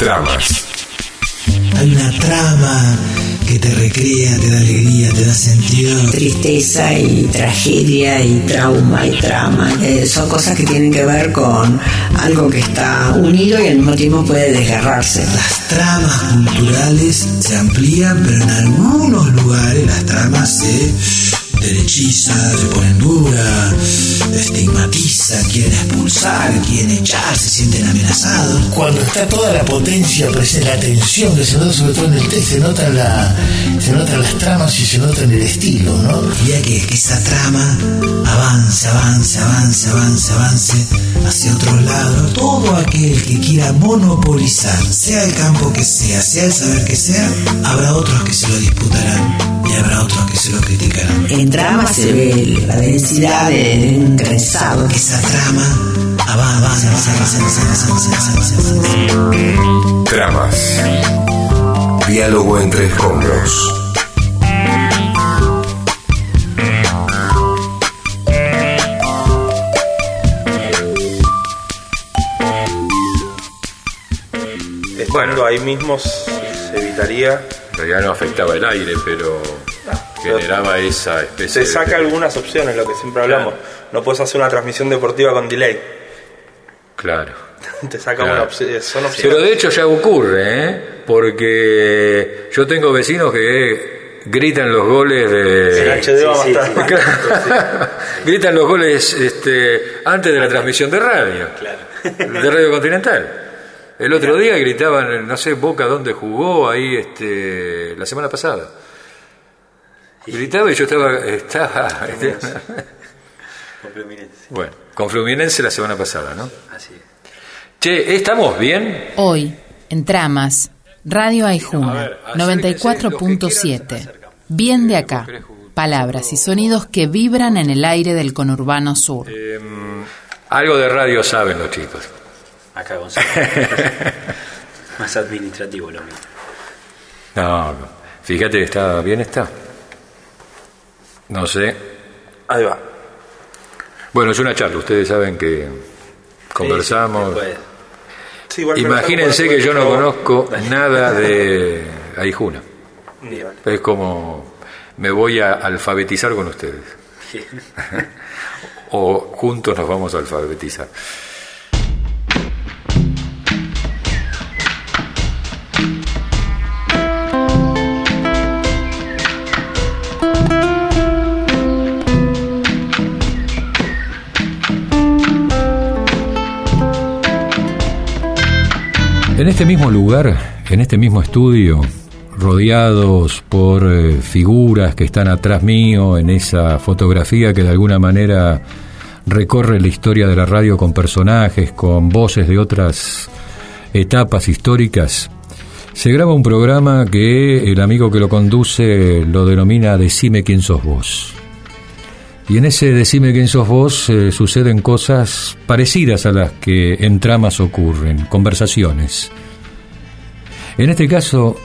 Tramas. Hay una trama que te recrea, te da alegría, te da sentido. Tristeza y tragedia y trauma y trama. Son cosas que tienen que ver con algo que está unido y al mismo tiempo puede desgarrarse. Las tramas culturales se amplían, pero en algunos lugares las tramas se derechizan, se ponen duras, estigmatizan, quieren expulsar, quieren echar, se sienten amenazados. Cuando está toda la potencia presente, la tensión que se nota sobre todo en el texto, se notan las tramas y se nota en el estilo, ¿no? Quería que esa trama avance hacia otros lados. Todo aquel que quiera monopolizar, sea el campo que sea el saber que sea, habrá otros que se lo disputarán y habrá otros que se lo criticarán. En trama se ve la densidad de un trenzado. Esa trama avance. Tramas. Diálogo entre escombros. Bueno, ahí mismo se evitaría. En realidad no afectaba el aire, pero generaba esa especie Se saca algunas opciones, lo que siempre hablamos. Claro. No puedes hacer una transmisión deportiva con delay. Claro. Te saca Claro. una opción. Son opciones. Pero de hecho ya ocurre, porque yo tengo vecinos que gritan los goles de... El HD va a estar. Claro. Gritan los goles antes de la transmisión de radio, de Radio Continental. El otro día gritaban, no sé, Boca dónde jugó ahí la semana pasada. Gritaba y yo estaba Con Fluminense. bueno, con Fluminense la semana pasada, ¿no? Así es. Che, ¿estamos bien? Hoy, en Tramas, Radio Aijuna, A ver, acérquense, 94.7. Bien de acá. Palabras y sonidos que vibran en el aire del conurbano sur. Algo de radio saben los chicos. Acá Gonzalo. Más administrativo lo mismo. No, fíjate, está bien, está. No sé. Ahí va. Bueno, es una charla, ustedes saben que conversamos. Sí, igual Imagínense que yo no conozco nada de Aijuna. Bien. Es como me voy a alfabetizar con ustedes. O juntos nos vamos a alfabetizar. En este mismo lugar, en este mismo estudio, rodeados por figuras que están atrás mío, en esa fotografía que de alguna manera recorre la historia de la radio con personajes, con voces de otras etapas históricas, se graba un programa que el amigo que lo conduce lo denomina Decime quién sos vos. Y en ese Decime quién sos vos suceden cosas parecidas a las que en tramas ocurren, conversaciones. En este caso,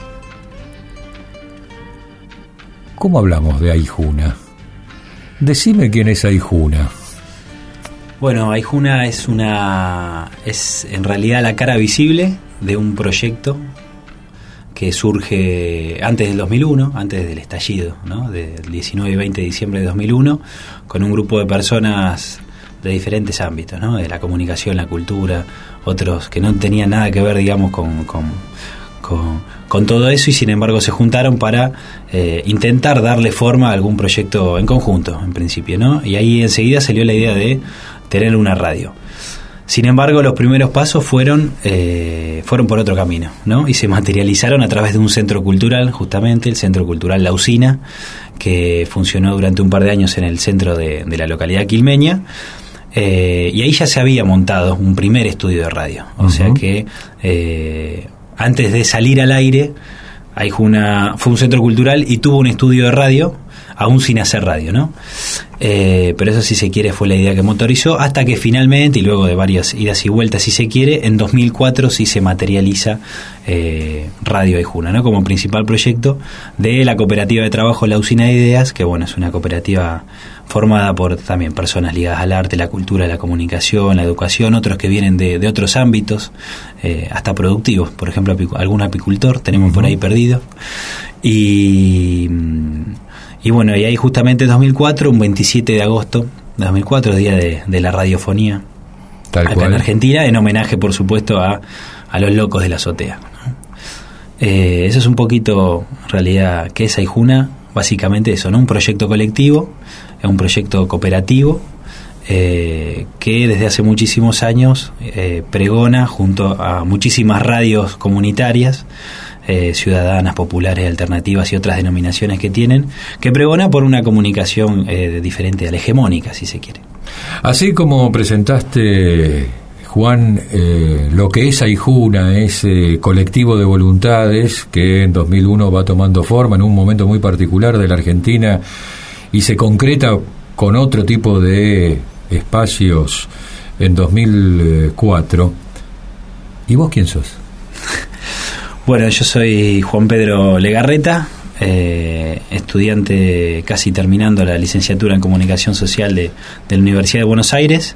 ¿cómo hablamos de Aijuna? Decime quién es Aijuna. Bueno, Aijuna es en realidad la cara visible de un proyecto que surge antes del 2001, antes del estallido, ¿no? Del 19 y 20 de diciembre de 2001, con un grupo de personas de diferentes ámbitos, ¿no? De la comunicación, la cultura, otros que no tenían nada que ver, digamos, con todo eso, y sin embargo se juntaron para intentar darle forma a algún proyecto en conjunto, en principio, ¿no? Y ahí enseguida salió la idea de tener una radio. Sin embargo, los primeros pasos fueron por otro camino, ¿no? Y se materializaron a través de un centro cultural, justamente el Centro Cultural La Usina, que funcionó durante un par de años en el centro de la localidad quilmeña, y ahí ya se había montado un primer estudio de radio. O sea que antes de salir al aire, Aijuna fue un centro cultural y tuvo un estudio de radio aún sin hacer radio, ¿no? Pero eso, si se quiere, fue la idea que motorizó, hasta que finalmente, y luego de varias idas y vueltas, si se quiere, en 2004 sí se materializa Radio Aijuna, ¿no? Como principal proyecto de la cooperativa de trabajo La Usina de Ideas, que bueno, es una cooperativa formada por también personas ligadas al arte, la cultura, la comunicación, la educación, otros que vienen de otros ámbitos, hasta productivos, por ejemplo, algún apicultor tenemos por ahí perdido. Y bueno, y ahí justamente en 2004, un 27 de agosto de 2004, día de la radiofonía, tal acá cual, en Argentina, en homenaje, por supuesto, a los locos de la azotea, ¿no? Eso es un poquito, en realidad, qué es Aijuna. Básicamente eso, ¿no? Un proyecto colectivo, un proyecto cooperativo, que desde hace muchísimos años pregona, junto a muchísimas radios comunitarias, ciudadanas, populares, alternativas y otras denominaciones que tienen, que pregona por una comunicación diferente a la hegemónica, si se quiere. Así como presentaste, Juan, lo que es Aijuna, ese colectivo de voluntades que en 2001 va tomando forma en un momento muy particular de la Argentina y se concreta con otro tipo de espacios en 2004. ¿Y vos quién sos? Bueno, yo soy Juan Pedro Legarreta, estudiante casi terminando la licenciatura en Comunicación Social de la Universidad de Buenos Aires,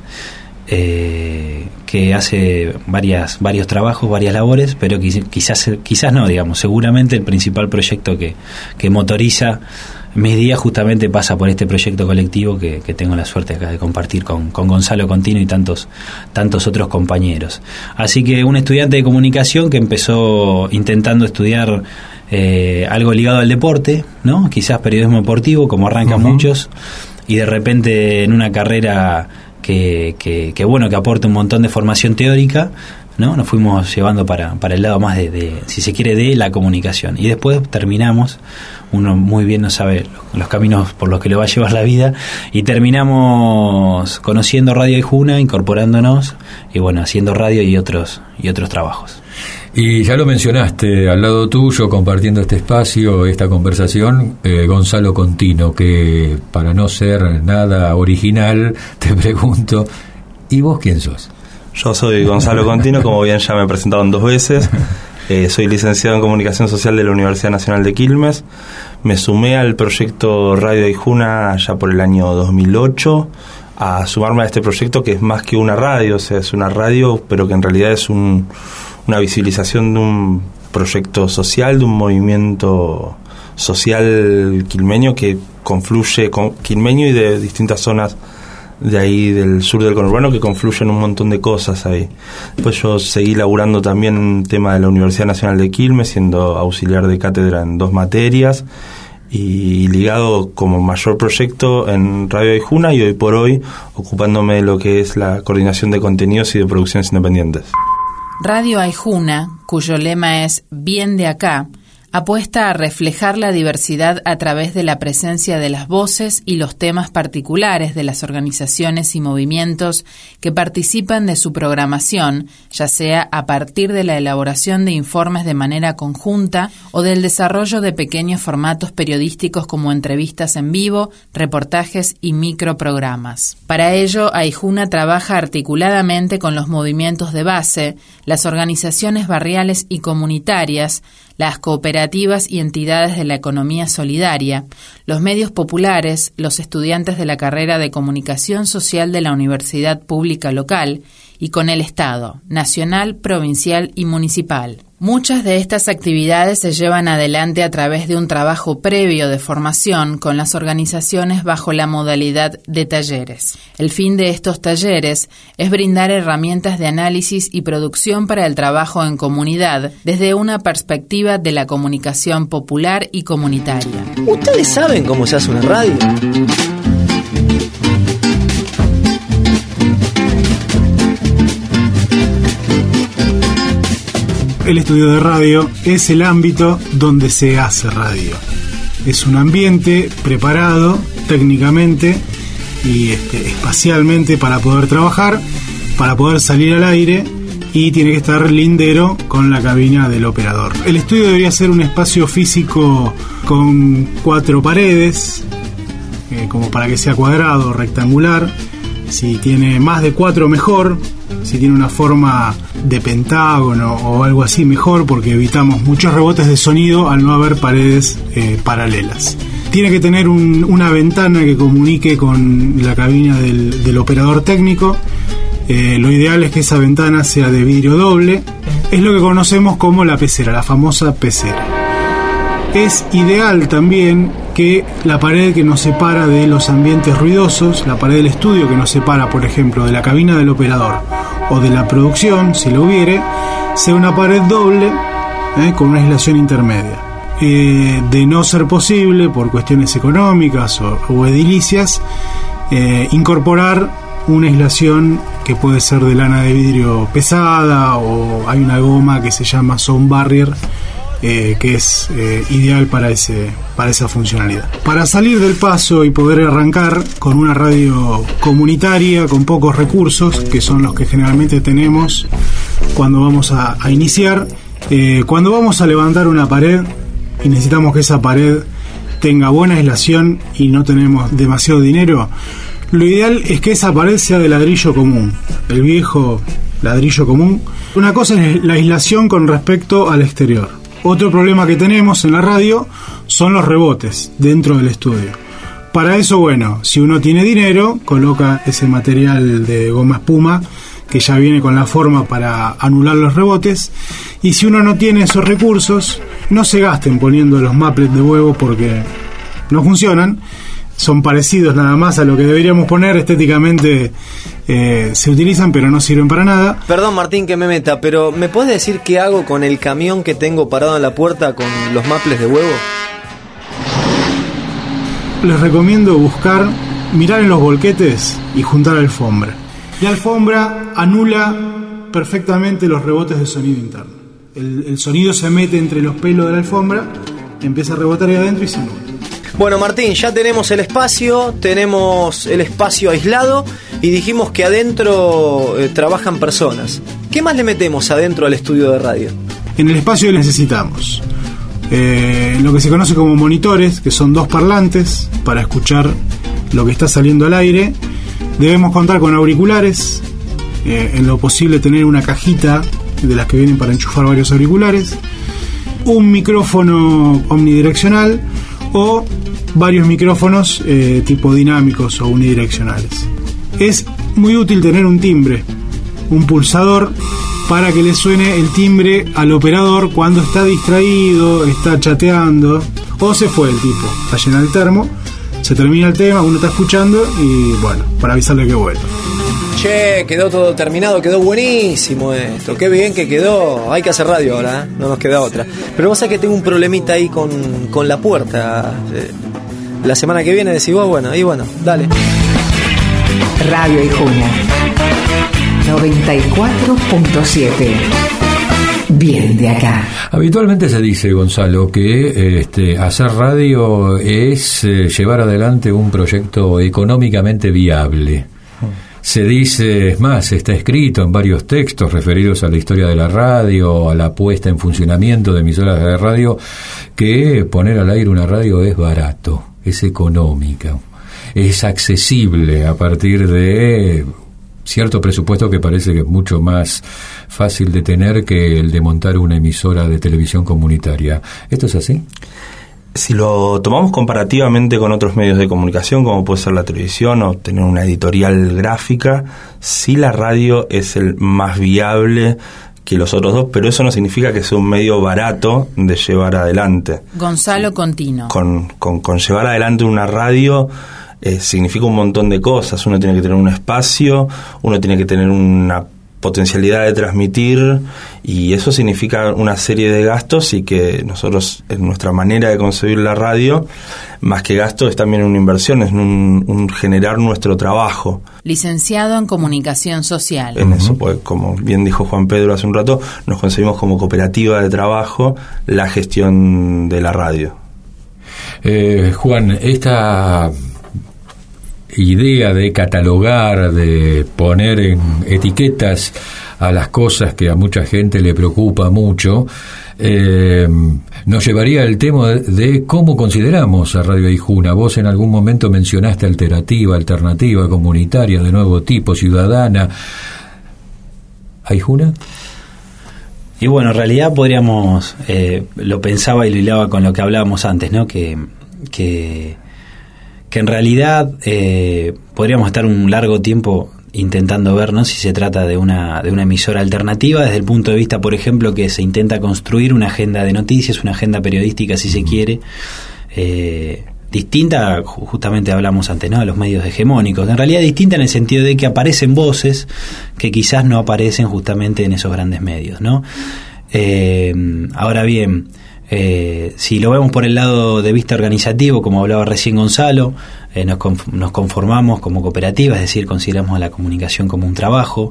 que hace varios trabajos, varias labores, pero quizás no, digamos, seguramente el principal proyecto que motoriza mis días justamente pasa por este proyecto colectivo que tengo la suerte acá de compartir con Gonzalo Contino y tantos otros compañeros. Así que un estudiante de comunicación que empezó intentando estudiar algo ligado al deporte, ¿no? Quizás periodismo deportivo, como arrancan muchos, y de repente en una carrera que aporta un montón de formación teórica, ¿no? Nos fuimos llevando para el lado más de, si se quiere, de la comunicación. Y después terminamos, uno muy bien no sabe los caminos por los que le va a llevar la vida, y terminamos conociendo Radio Aijuna, incorporándonos, y bueno, haciendo radio y otros trabajos. Y ya lo mencionaste, al lado tuyo, compartiendo este espacio, esta conversación, Gonzalo Contino, que para no ser nada original, te pregunto, ¿y vos quién sos? Yo soy Gonzalo Contino, como bien ya me he presentado 2 veces. Soy licenciado en Comunicación Social de la Universidad Nacional de Quilmes. Me sumé al proyecto Radio Aijuna ya por el año 2008, a sumarme a este proyecto que es más que una radio, o sea, es una radio, pero que en realidad es una visibilización de un proyecto social, de un movimiento social quilmeño que confluye con quilmeño y de distintas zonas de ahí del sur del conurbano, que confluyen un montón de cosas ahí. Después yo seguí laburando también en tema de la Universidad Nacional de Quilmes, siendo auxiliar de cátedra en 2 materias y ligado como mayor proyecto en Radio Aijuna, y hoy por hoy ocupándome de lo que es la coordinación de contenidos y de producciones independientes. Radio Aijuna, cuyo lema es Bien de acá, apuesta a reflejar la diversidad a través de la presencia de las voces y los temas particulares de las organizaciones y movimientos que participan de su programación, ya sea a partir de la elaboración de informes de manera conjunta o del desarrollo de pequeños formatos periodísticos como entrevistas en vivo, reportajes y microprogramas. Para ello, Aijuna trabaja articuladamente con los movimientos de base, las organizaciones barriales y comunitarias, las cooperativas y entidades de la economía solidaria, los medios populares, los estudiantes de la carrera de Comunicación Social de la Universidad Pública Local y con el Estado, nacional, provincial y municipal. Muchas de estas actividades se llevan adelante a través de un trabajo previo de formación con las organizaciones bajo la modalidad de talleres. El fin de estos talleres es brindar herramientas de análisis y producción para el trabajo en comunidad desde una perspectiva de la comunicación popular y comunitaria. ¿Ustedes saben cómo se hace una radio? El estudio de radio es el ámbito donde se hace radio. Es un ambiente preparado técnicamente y espacialmente para poder trabajar, para poder salir al aire, y tiene que estar lindero con la cabina del operador. El estudio debería ser un espacio físico con 4 paredes, como para que sea cuadrado o rectangular. Si tiene más de 4, mejor. Si tiene una forma de pentágono o algo así, mejor, porque evitamos muchos rebotes de sonido al no haber paredes paralelas. Tiene que tener una ventana que comunique con la cabina del operador técnico. Lo ideal es que esa ventana sea de vidrio doble. Es lo que conocemos como la pecera, la famosa pecera. Es ideal también que la pared que nos separa de los ambientes ruidosos, la pared del estudio que nos separa, por ejemplo, de la cabina del operador o de la producción, si lo hubiere, sea una pared doble con una aislación intermedia. De no ser posible, por cuestiones económicas o edilicias, incorporar una aislación que puede ser de lana de vidrio pesada, o hay una goma que se llama Sound Barrier, que es ideal para esa funcionalidad. Para salir del paso y poder arrancar con una radio comunitaria con pocos recursos, que son los que generalmente tenemos cuando vamos a iniciar, cuando vamos a levantar una pared y necesitamos que esa pared tenga buena aislación y no tenemos demasiado dinero, lo ideal es que esa pared sea de ladrillo común, el viejo ladrillo común. Una cosa es la aislación con respecto al exterior. Otro problema que tenemos en la radio son los rebotes dentro del estudio. Para eso, bueno, si uno tiene dinero, coloca ese material de goma espuma que ya viene con la forma para anular los rebotes. Y si uno no tiene esos recursos, no se gasten poniendo los maplets de huevo porque no funcionan. Son parecidos nada más a lo que deberíamos poner. Estéticamente se utilizan, pero no sirven para nada. Perdón, Martín, que me meta, pero ¿me puedes decir qué hago con el camión que tengo parado en la puerta con los maples de huevo? Les recomiendo mirar en los volquetes y juntar alfombra. La alfombra anula perfectamente los rebotes de sonido interno. El sonido se mete entre los pelos de la alfombra, empieza a rebotar ahí adentro y se anula. Bueno, Martín, ya tenemos el espacio aislado y dijimos que adentro trabajan personas. ¿Qué más le metemos adentro al estudio de radio? En el espacio necesitamos lo que se conoce como monitores, que son 2 parlantes para escuchar lo que está saliendo al aire. Debemos contar con auriculares, en lo posible tener una cajita de las que vienen para enchufar varios auriculares, un micrófono omnidireccional o varios micrófonos tipo dinámicos o unidireccionales. Es muy útil tener un timbre, un pulsador, para que le suene el timbre al operador cuando está distraído, está chateando o se fue el tipo a llenar el termo. Se termina el tema, uno está escuchando y bueno, para avisarle que vuelva. Che, quedó todo terminado, quedó buenísimo esto, qué bien que quedó. Hay que hacer radio ahora, no nos queda otra. Pero vos sabés que tengo un problemita ahí con la puerta. La semana que viene decís vos, bueno, dale. Radio Aijuna 94.7. Bien de acá. Habitualmente se dice, Gonzalo, que hacer radio es llevar adelante un proyecto económicamente viable. Se dice, es más, está escrito en varios textos referidos a la historia de la radio, a la puesta en funcionamiento de emisoras de radio, que poner al aire una radio es barato, es económica, es accesible a partir de cierto presupuesto que parece que es mucho más fácil de tener que el de montar una emisora de televisión comunitaria. ¿Esto es así? Si lo tomamos comparativamente con otros medios de comunicación, como puede ser la televisión o tener una editorial gráfica, sí, la radio es el más viable que los otros dos, pero eso no significa que sea un medio barato de llevar adelante. Gonzalo Contino. Con llevar adelante una radio significa un montón de cosas. Uno tiene que tener un espacio, uno tiene que tener una potencialidad de transmitir, y eso significa una serie de gastos, y que nosotros, en nuestra manera de concebir la radio, más que gasto, es también una inversión, es un generar nuestro trabajo. Licenciado en Comunicación Social. En eso, pues, como bien dijo Juan Pedro hace un rato, nos concebimos como cooperativa de trabajo la gestión de la radio. Juan, idea de catalogar, de poner en etiquetas a las cosas que a mucha gente le preocupa mucho, nos llevaría al tema de cómo consideramos a Radio Aijuna. Vos en algún momento mencionaste alternativa, comunitaria, de nuevo tipo, ciudadana. ¿Aijuna? Y bueno, en realidad podríamos, lo pensaba y lo hilaba con lo que hablábamos antes, ¿no? Que en realidad podríamos estar un largo tiempo intentando ver, ¿no?, si se trata de una emisora alternativa desde el punto de vista, por ejemplo, que se intenta construir una agenda de noticias, una agenda periodística, si se quiere, distinta, justamente hablamos antes, ¿no?, de los medios hegemónicos. En realidad distinta en el sentido de que aparecen voces que quizás no aparecen justamente en esos grandes medios, ¿no? Ahora bien, si lo vemos por el lado de vista organizativo, como hablaba recién Gonzalo, nos conformamos como cooperativa, es decir, consideramos la comunicación como un trabajo,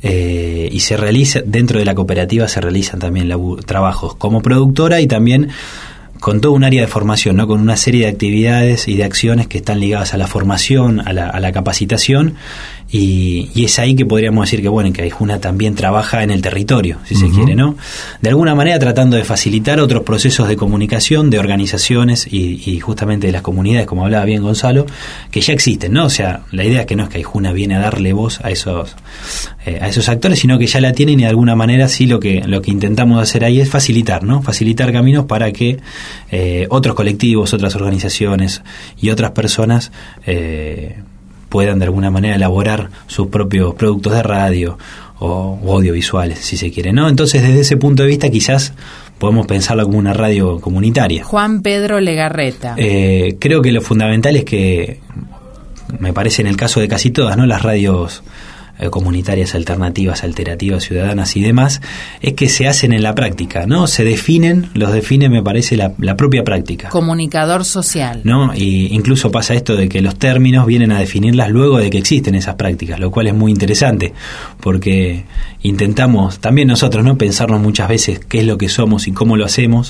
y se realiza dentro de la cooperativa, se realizan también trabajos como productora y también con todo un área de formación, ¿no?, con una serie de actividades y de acciones que están ligadas a la formación, a la capacitación, y es ahí que podríamos decir que, bueno, que Aijuna también trabaja en el territorio, si se quiere, ¿no? De alguna manera tratando de facilitar otros procesos de comunicación, de organizaciones y justamente de las comunidades, como hablaba bien Gonzalo, que ya existen, ¿no? O sea, la idea es que no es que Aijuna viene a darle voz a esos actores, sino que ya la tienen, y de alguna manera sí lo que intentamos hacer ahí es facilitar, ¿no? Facilitar caminos para que otros colectivos, otras organizaciones y otras personas puedan de alguna manera elaborar sus propios productos de radio o audiovisuales, si se quiere, ¿no? Entonces, desde ese punto de vista, quizás podemos pensarlo como una radio comunitaria. Juan Pedro Legarreta. Creo que lo fundamental es que, me parece en el caso de casi todas, ¿no?, las radios comunitarias, alternativas, alterativas, ciudadanas y demás, es que se hacen en la práctica, ¿no? Los define, me parece, la propia práctica. Comunicador social. ¿No? Y incluso pasa esto de que los términos vienen a definirlas luego de que existen esas prácticas, lo cual es muy interesante, porque intentamos también nosotros, ¿no?, pensarnos muchas veces qué es lo que somos y cómo lo hacemos,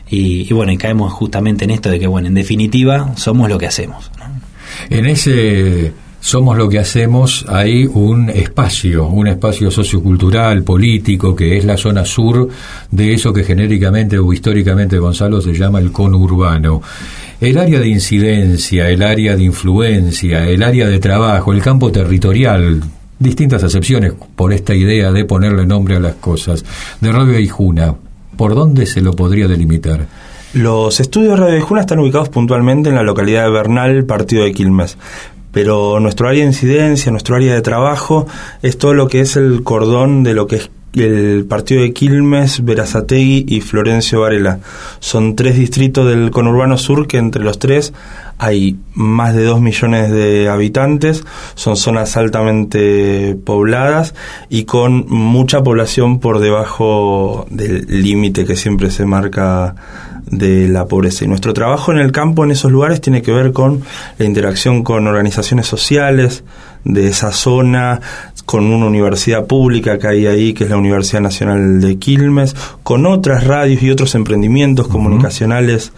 y bueno, y caemos justamente en esto de que, bueno, en definitiva, somos lo que hacemos, ¿no? En ese somos lo que hacemos, hay un espacio sociocultural, político, que es la zona sur de eso que genéricamente o históricamente, Gonzalo, se llama el conurbano. El área de incidencia, el área de influencia, el área de trabajo, el campo territorial, distintas acepciones por esta idea de ponerle nombre a las cosas, de Radio Aijuna, ¿por dónde se lo podría delimitar? Los estudios de Radio Aijuna están ubicados puntualmente en la localidad de Bernal, partido de Quilmes. Pero nuestro área de incidencia, nuestro área de trabajo, es todo lo que es el cordón de lo que es el partido de Quilmes, Berazategui y Florencio Varela. Son 3 distritos del conurbano sur que entre los 3 hay más de 2 millones de habitantes, son zonas altamente pobladas y con mucha población por debajo del límite que siempre se marca de la pobreza. Y nuestro trabajo en el campo, en esos lugares, tiene que ver con la interacción con organizaciones sociales de esa zona, con una universidad pública que hay ahí, que es la Universidad Nacional de Quilmes, con otras radios y otros emprendimientos comunicacionales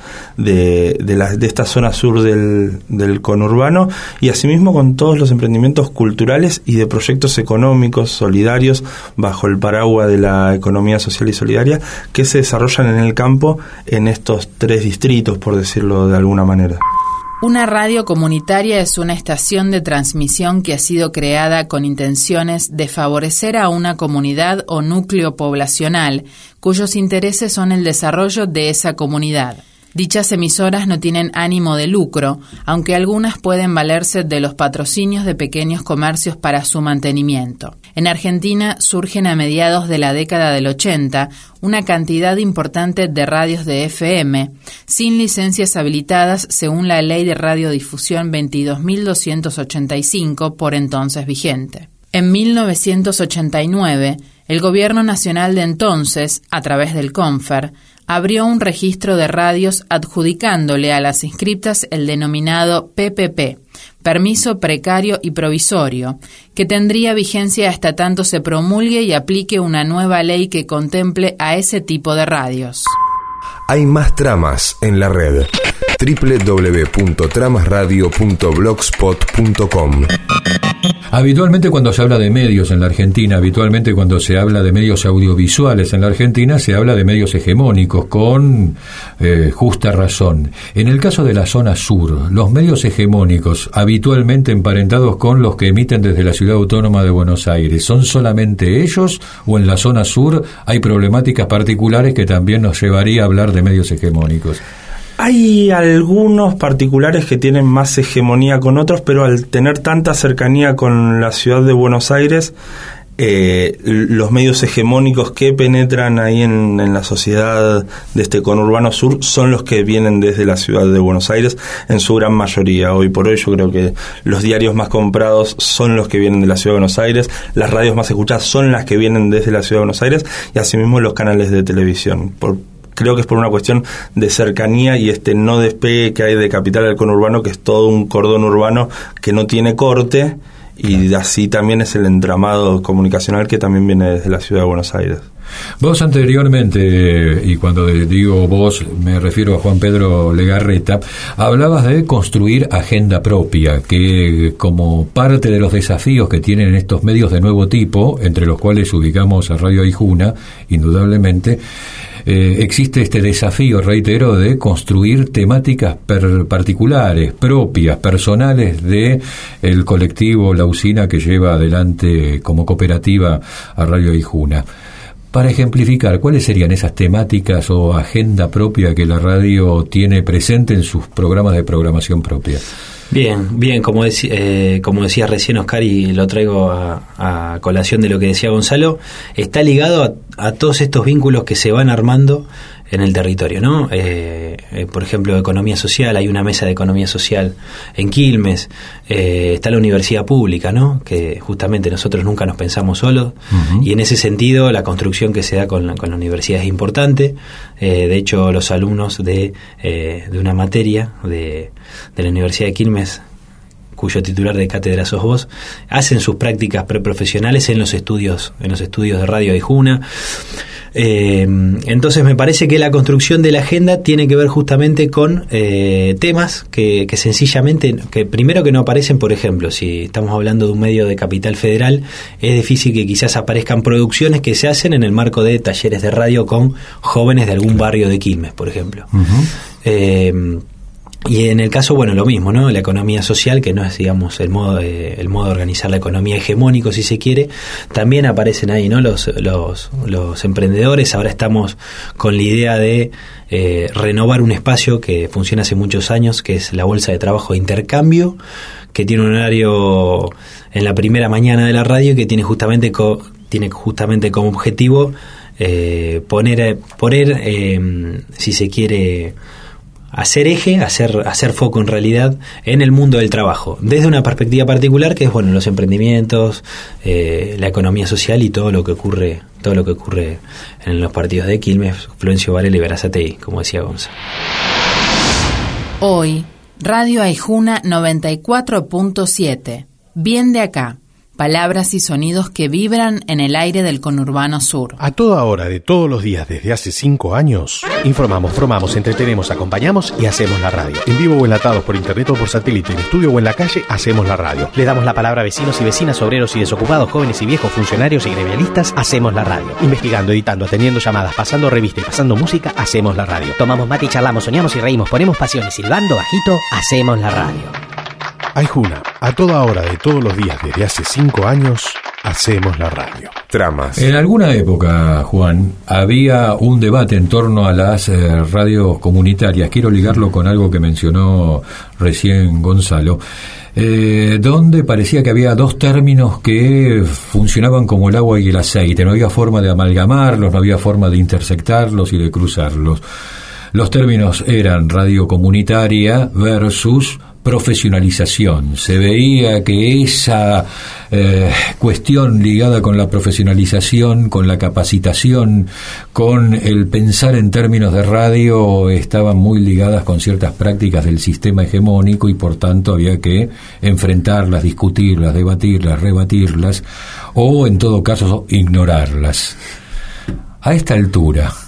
de esta zona sur del conurbano, y asimismo con todos los emprendimientos culturales y de proyectos económicos solidarios bajo el paraguas de la economía social y solidaria que se desarrollan en el campo en estos 3 distritos, por decirlo de alguna manera. Una radio comunitaria es una estación de transmisión que ha sido creada con intenciones de favorecer a una comunidad o núcleo poblacional cuyos intereses son el desarrollo de esa comunidad. Dichas emisoras no tienen ánimo de lucro, aunque algunas pueden valerse de los patrocinios de pequeños comercios para su mantenimiento. En Argentina surgen a mediados de la década del 80 una cantidad importante de radios de FM, sin licencias habilitadas según la Ley de Radiodifusión 22.285, por entonces vigente. En 1989, el Gobierno Nacional de entonces, a través del CONFER, abrió un registro de radios adjudicándole a las inscriptas el denominado PPP, Permiso Precario y Provisorio, que tendría vigencia hasta tanto se promulgue y aplique una nueva ley que contemple a ese tipo de radios. Hay más tramas en la red. www.tramasradio.blogspot.com. Habitualmente cuando se habla de medios en la Argentina, habitualmente cuando se habla de medios audiovisuales en la Argentina, se habla de medios hegemónicos, con justa razón. En el caso de la zona sur, los medios hegemónicos, habitualmente emparentados con los que emiten desde la Ciudad Autónoma de Buenos Aires, ¿son solamente ellos o en la zona sur hay problemáticas particulares que también nos llevaría a hablar de medios hegemónicos? Hay algunos particulares que tienen más hegemonía con otros, pero al tener tanta cercanía con la ciudad de Buenos Aires, los medios hegemónicos que penetran ahí en la sociedad de este conurbano sur son los que vienen desde la ciudad de Buenos Aires en su gran mayoría. Hoy por hoy yo creo que los diarios más comprados son los que vienen de la ciudad de Buenos Aires, las radios más escuchadas son las que vienen desde la ciudad de Buenos Aires y asimismo los canales de televisión. Creo que es por una cuestión de cercanía y no despegue que hay de capital al conurbano, que es todo un cordón urbano que no tiene corte, y así también es el entramado comunicacional que también viene desde la ciudad de Buenos Aires. Vos anteriormente, y cuando digo vos me refiero a Juan Pedro Legarreta, hablabas de construir agenda propia, que como parte de los desafíos que tienen estos medios de nuevo tipo, entre los cuales ubicamos a Radio Aijuna, indudablemente, existe este desafío, reitero, de construir temáticas particulares, propias, personales de el colectivo La Usina que lleva adelante como cooperativa a Radio Aijuna. Para ejemplificar, ¿cuáles serían esas temáticas o agenda propia que la radio tiene presente en sus programas de programación propia? Bien, como decía recién Oscar, y lo traigo a colación de lo que decía Gonzalo, está ligado a todos estos vínculos que se van armando en el territorio, ¿no? Por ejemplo, economía social, hay una mesa de economía social en Quilmes, está la universidad pública, ¿no? Que justamente nosotros nunca nos pensamos solos, y en ese sentido la construcción que se da con la universidad es importante. De hecho, los alumnos de una materia de la Universidad de Quilmes, cuyo titular de cátedra sos vos, hacen sus prácticas preprofesionales en los estudios de Radio Aijuna. Entonces me parece que la construcción de la agenda tiene que ver justamente con temas que sencillamente, que primero que no aparecen. Por ejemplo, si estamos hablando de un medio de Capital Federal, es difícil que quizás aparezcan producciones que se hacen en el marco de talleres de radio con jóvenes de algún barrio de Quilmes, por ejemplo. Y en el caso, bueno, lo mismo, ¿no? La economía social, que no es, digamos, el modo de organizar la economía hegemónico, si se quiere, también aparecen ahí, ¿no? Los emprendedores. Ahora estamos con la idea de renovar un espacio que funciona hace muchos años, que es la Bolsa de Trabajo de Intercambio, que tiene un horario en la primera mañana de la radio y que tiene justamente como objetivo poner si se quiere, hacer eje, hacer foco en realidad en el mundo del trabajo, desde una perspectiva particular que es, bueno, los emprendimientos, la economía social y todo lo que ocurre en los partidos de Quilmes, Florencio Varela y Berazategui, como decía Gonzalo. Hoy, Radio Aijuna 94.7, bien de acá. Palabras y sonidos que vibran en el aire del conurbano sur. A toda hora de todos los días desde hace 5 años, informamos, formamos, entretenemos, acompañamos y hacemos la radio. En vivo o enlatados por internet o por satélite, en estudio o en la calle, hacemos la radio. Le damos la palabra a vecinos y vecinas, obreros y desocupados, jóvenes y viejos, funcionarios y gremialistas, hacemos la radio. Investigando, editando, atendiendo llamadas, pasando revista y pasando música, hacemos la radio. Tomamos mate y charlamos, soñamos y reímos, ponemos pasiones, silbando, bajito, hacemos la radio. Aijuna, a toda hora de todos los días desde hace 5 años, hacemos la radio. Tramas. En alguna época, Juan, había un debate en torno a las radios comunitarias. Quiero ligarlo con algo que mencionó recién Gonzalo, donde parecía que había dos términos que funcionaban como el agua y el aceite. No había forma de amalgamarlos, no había forma de intersectarlos y de cruzarlos. Los términos eran radio comunitaria versus profesionalización. Se veía que esa cuestión ligada con la profesionalización, con la capacitación, con el pensar en términos de radio, estaban muy ligadas con ciertas prácticas del sistema hegemónico y por tanto había que enfrentarlas, discutirlas, debatirlas, rebatirlas o en todo caso ignorarlas. A esta altura,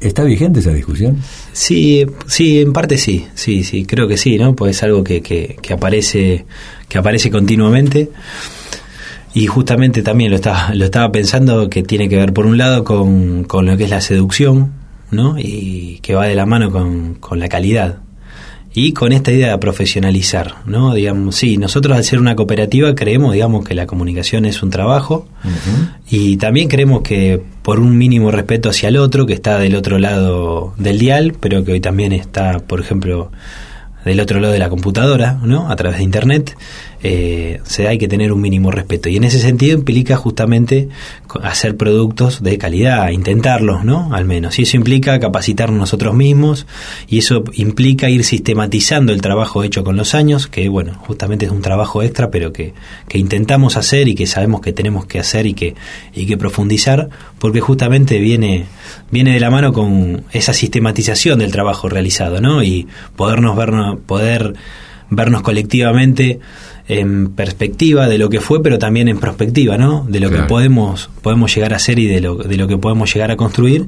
¿Está vigente esa discusión? Sí, en parte sí, creo que sí, ¿no? Pues es algo que aparece continuamente. Y justamente también lo estaba pensando, que tiene que ver por un lado con lo que es la seducción, ¿no? Y que va de la mano con la calidad. Y con esta idea de profesionalizar, ¿no? Digamos, sí, nosotros al ser una cooperativa creemos, digamos, que la comunicación es un trabajo, y también creemos que por un mínimo respeto hacia el otro, que está del otro lado del dial, pero que hoy también está, por ejemplo, del otro lado de la computadora, ¿no? A través de internet, hay que tener un mínimo respeto, y en ese sentido implica justamente hacer productos de calidad, intentarlos, ¿no? Al menos, y eso implica capacitarnos nosotros mismos, y eso implica ir sistematizando el trabajo hecho con los años, que bueno, justamente es un trabajo extra, pero que intentamos hacer y que sabemos que tenemos que hacer y que profundizar, porque justamente viene de la mano con esa sistematización del trabajo realizado, ¿no? Y poder vernos colectivamente en perspectiva de lo que fue, pero también en prospectiva, ¿no? De lo que podemos llegar a ser y de lo que podemos llegar a construir.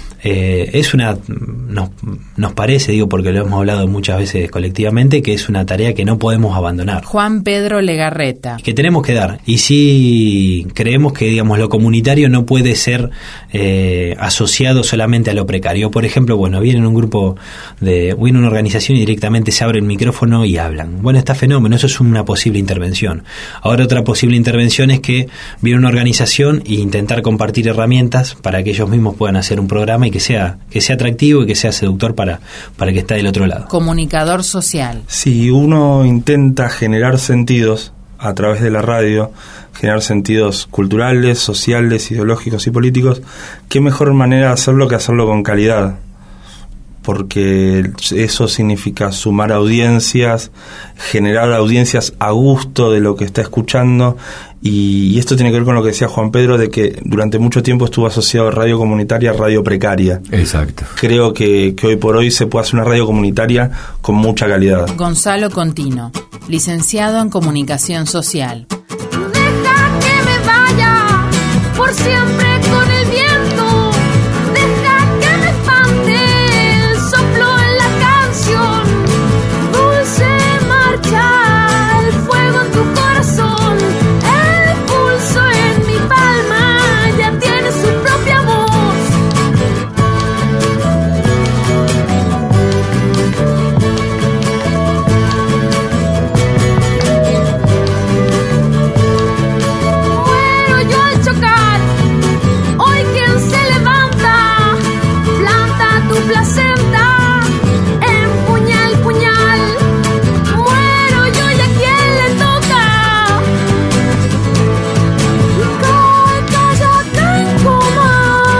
Nos parece, digo, porque lo hemos hablado muchas veces colectivamente, que es una tarea que no podemos abandonar. Juan Pedro Legarreta. Que tenemos que dar. Y sí creemos que, digamos, lo comunitario no puede ser asociado solamente a lo precario. Por ejemplo, bueno, viene un grupo viene una organización y directamente se abre el micrófono y hablan. Bueno, está fenómeno, eso es una posible intervención. Ahora, otra posible intervención es que viene una organización e intentar compartir herramientas para que ellos mismos puedan hacer un programa y que sea atractivo y que sea seductor para el que está del otro lado. Comunicador social. Si uno intenta generar sentidos a través de la radio, generar sentidos culturales, sociales, ideológicos y políticos, qué mejor manera de hacerlo que hacerlo con calidad, porque eso significa sumar audiencias, generar audiencias a gusto de lo que está escuchando, y esto tiene que ver con lo que decía Juan Pedro, de que durante mucho tiempo estuvo asociado a radio comunitaria, radio precaria. Exacto. Creo que hoy por hoy se puede hacer una radio comunitaria con mucha calidad. Gonzalo Contino, licenciado en Comunicación Social. Deja que me vaya por siempre con el viento, deja que me espante el soplo en la canción, dulce marcha, el fuego en tu corazón, el pulso en mi palma ya tiene su propia voz. Muero yo al chocar, hoy quien se levanta, planta tu placenta, empuña el puñal. Muero yo y a quien le toca, cae, calla, cae en coma.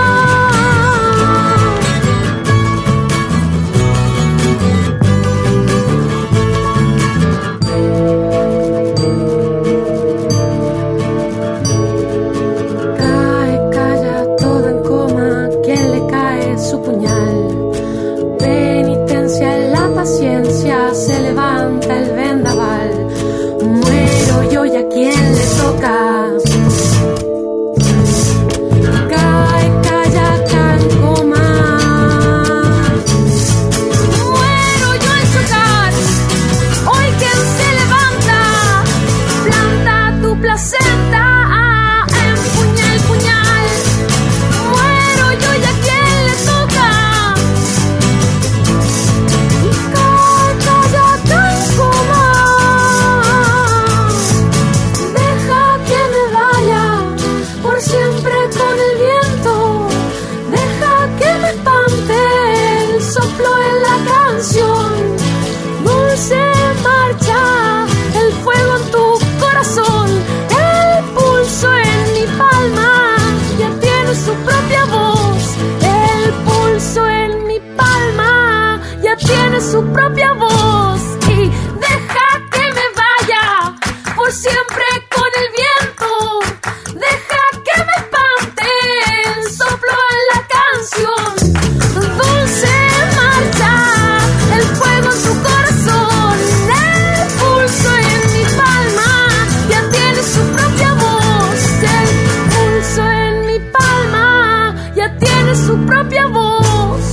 Cae, calla, todo en coma, quien le cae su puñal. Penitencia en la paciencia, se levanta el vendaval. Muero yo y a quien le toca. Cae, calla, cae en coma. Muero yo al chocar, hoy quien se levanta, planta tu placenta, empuña el puñal. Muero yo y a quien le toca. Cae, calla, cae en coma. Deja que me vaya por siempre con el viento, deja que me espante el soplo en la canción, dulce marcha, el fuego en tu corazón, el pulso en mi palma ya tiene su propia voz, el pulso en mi palma ya tiene su propia voz. Y deja que me vaya por siempre con el viento, deja que me espante el soplo en la canción, dulce marcha, el fuego en tu corazón, el pulso en mi palma ya tiene su propia voz, el pulso en mi palma ya tiene su propia voz.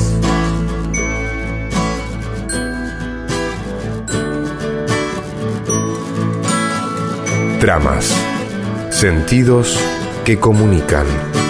Tramas. Sentidos que comunican.